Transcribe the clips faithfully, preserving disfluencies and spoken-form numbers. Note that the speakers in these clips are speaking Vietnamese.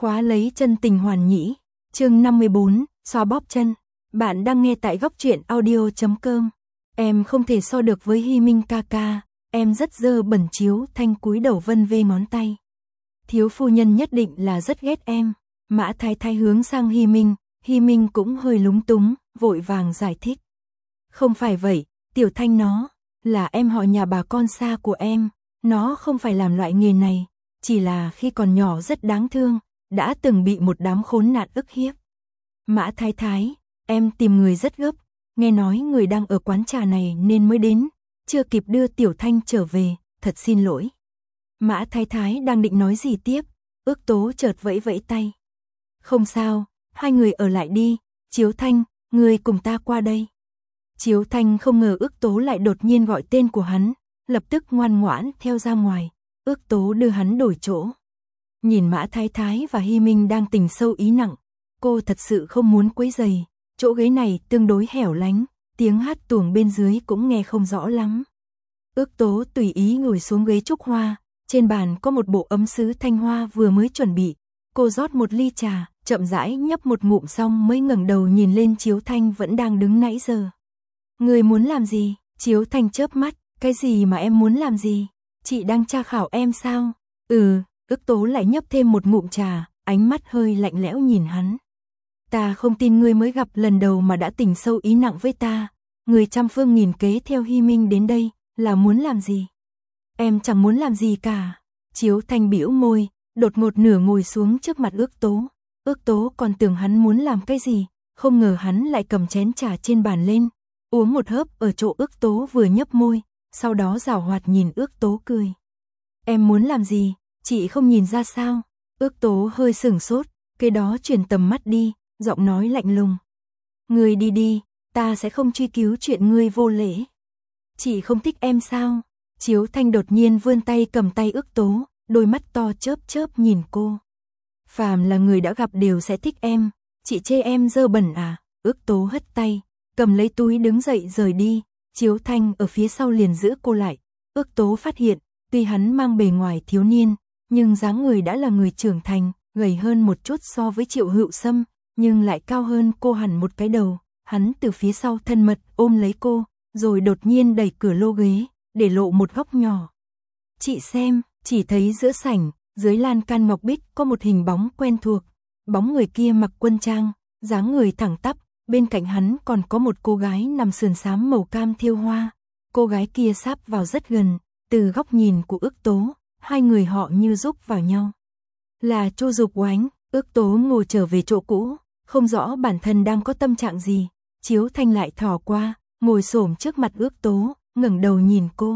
Khóa lấy chân tình hoàn nhĩ, chương năm mươi bốn, xoa bóp chân. Bạn đang nghe tại góc truyện audio chấm com. Em không thể so được với Hy Minh ca ca, em rất dơ bẩn. Chiếu Thanh cúi đầu vân vê ngón tay. Thiếu phu nhân nhất định là rất ghét em. Mã Thái Thái hướng sang Hy Minh, Hy Minh cũng hơi lúng túng, vội vàng giải thích. Không phải vậy, Tiểu Thanh nó, là em họ nhà bà con xa của em, nó không phải làm loại nghề này, chỉ là khi còn nhỏ rất đáng thương, đã từng bị một đám khốn nạn ức hiếp. Mã Thái Thái, em tìm người rất gấp, nghe nói người đang ở quán trà này nên mới đến, chưa kịp đưa Tiểu Thanh trở về, thật xin lỗi. Mã Thái Thái đang định nói gì tiếp, Ước Tố chợt vẫy vẫy tay. Không sao, hai người ở lại đi, Chiếu Thanh, người cùng ta qua đây. Chiếu Thanh không ngờ Ước Tố lại đột nhiên gọi tên của hắn, lập tức ngoan ngoãn theo ra ngoài, Ước Tố đưa hắn đổi chỗ. Nhìn Mã Thái Thái và Hy Minh đang tình sâu ý nặng, cô thật sự không muốn quấy rầy, chỗ ghế này tương đối hẻo lánh, tiếng hát tuồng bên dưới cũng nghe không rõ lắm. Ước Tố tùy ý ngồi xuống ghế trúc hoa, trên bàn có một bộ ấm sứ thanh hoa vừa mới chuẩn bị, cô rót một ly trà, chậm rãi nhấp một ngụm xong mới ngẩng đầu nhìn lên Chiếu Thanh vẫn đang đứng nãy giờ. Người muốn làm gì? Chiếu Thanh chớp mắt, cái gì mà em muốn làm gì? Chị đang tra khảo em sao? Ừ, Ước Tố lại nhấp thêm một ngụm trà, ánh mắt hơi lạnh lẽo nhìn hắn. Ta không tin ngươi mới gặp lần đầu mà đã tình sâu ý nặng với ta, người trăm phương nghìn kế theo Hy Minh đến đây, là muốn làm gì? Em chẳng muốn làm gì cả. Chiếu Thanh bĩu môi, đột ngột nửa ngồi xuống trước mặt Ước Tố. Ước Tố còn tưởng hắn muốn làm cái gì, không ngờ hắn lại cầm chén trà trên bàn lên, uống một hớp ở chỗ Ước Tố vừa nhấp môi, sau đó giảo hoạt nhìn Ước Tố cười. Em muốn làm gì, chị không nhìn ra sao? Ước Tố hơi sửng sốt, cái đó chuyển tầm mắt đi, giọng nói lạnh lùng. Ngươi đi đi, ta sẽ không truy cứu chuyện ngươi vô lễ. Chị không thích em sao? Chiếu Thanh đột nhiên vươn tay cầm tay Ước Tố, đôi mắt to chớp chớp nhìn cô. Phàm là người đã gặp đều sẽ thích em, chị chê em dơ bẩn à? Ước Tố hất tay, cầm lấy túi đứng dậy rời đi, Chiếu Thanh ở phía sau liền giữ cô lại. Ước Tố phát hiện, tuy hắn mang bề ngoài thiếu niên, nhưng dáng người đã là người trưởng thành, gầy hơn một chút so với Triệu Hữu Sâm, nhưng lại cao hơn cô hẳn một cái đầu. Hắn từ phía sau thân mật ôm lấy cô, rồi đột nhiên đẩy cửa lô ghế, để lộ một góc nhỏ. Chị xem, chỉ thấy giữa sảnh, dưới lan can ngọc bích có một hình bóng quen thuộc. Bóng người kia mặc quân trang, dáng người thẳng tắp, bên cạnh hắn còn có một cô gái nằm sườn xám màu cam thêu hoa. Cô gái kia sáp vào rất gần, từ góc nhìn của Ước Tố, hai người họ như rúc vào nhau. Là Chu Dục Oánh. Ước Tố ngồi trở về chỗ cũ, không rõ bản thân đang có tâm trạng gì. Chiếu Thanh lại thò qua, ngồi xổm trước mặt Ước Tố, ngẩng đầu nhìn cô.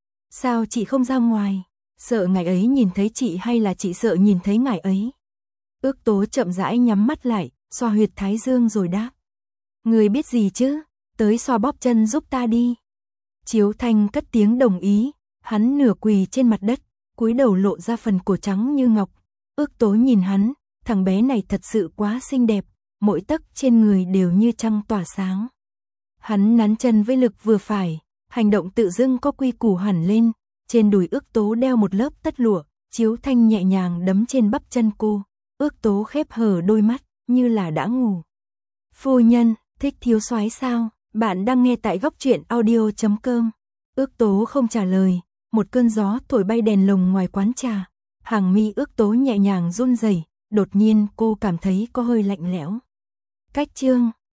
Sao chị không ra ngoài? Sợ ngài ấy nhìn thấy chị hay là chị sợ nhìn thấy ngài ấy? Ước Tố chậm rãi nhắm mắt lại, xoa huyệt thái dương rồi đáp. Người biết gì chứ? Tới xoa bóp chân giúp ta đi. Chiếu Thanh cất tiếng đồng ý, hắn nửa quỳ trên mặt đất, cúi đầu lộ ra phần cổ trắng như ngọc. Ước Tố nhìn hắn, thằng bé này thật sự quá xinh đẹp, mỗi tấc trên người đều như trăng tỏa sáng. Hắn nắn chân với lực vừa phải, hành động tự dưng có quy củ hẳn lên, trên đùi Ước Tố đeo một lớp tất lụa, Chiếu Thanh nhẹ nhàng đấm trên bắp chân cô, Ước Tố khép hờ đôi mắt, như là đã ngủ. Phu nhân, thích thiếu soái sao? Bạn đang nghe tại góc truyện audio chấm com. Ước Tố không trả lời, một cơn gió thổi bay đèn lồng ngoài quán trà, hàng mi Ước Tố nhẹ nhàng run rẩy, đột nhiên cô cảm thấy có hơi lạnh lẽo. Cách chương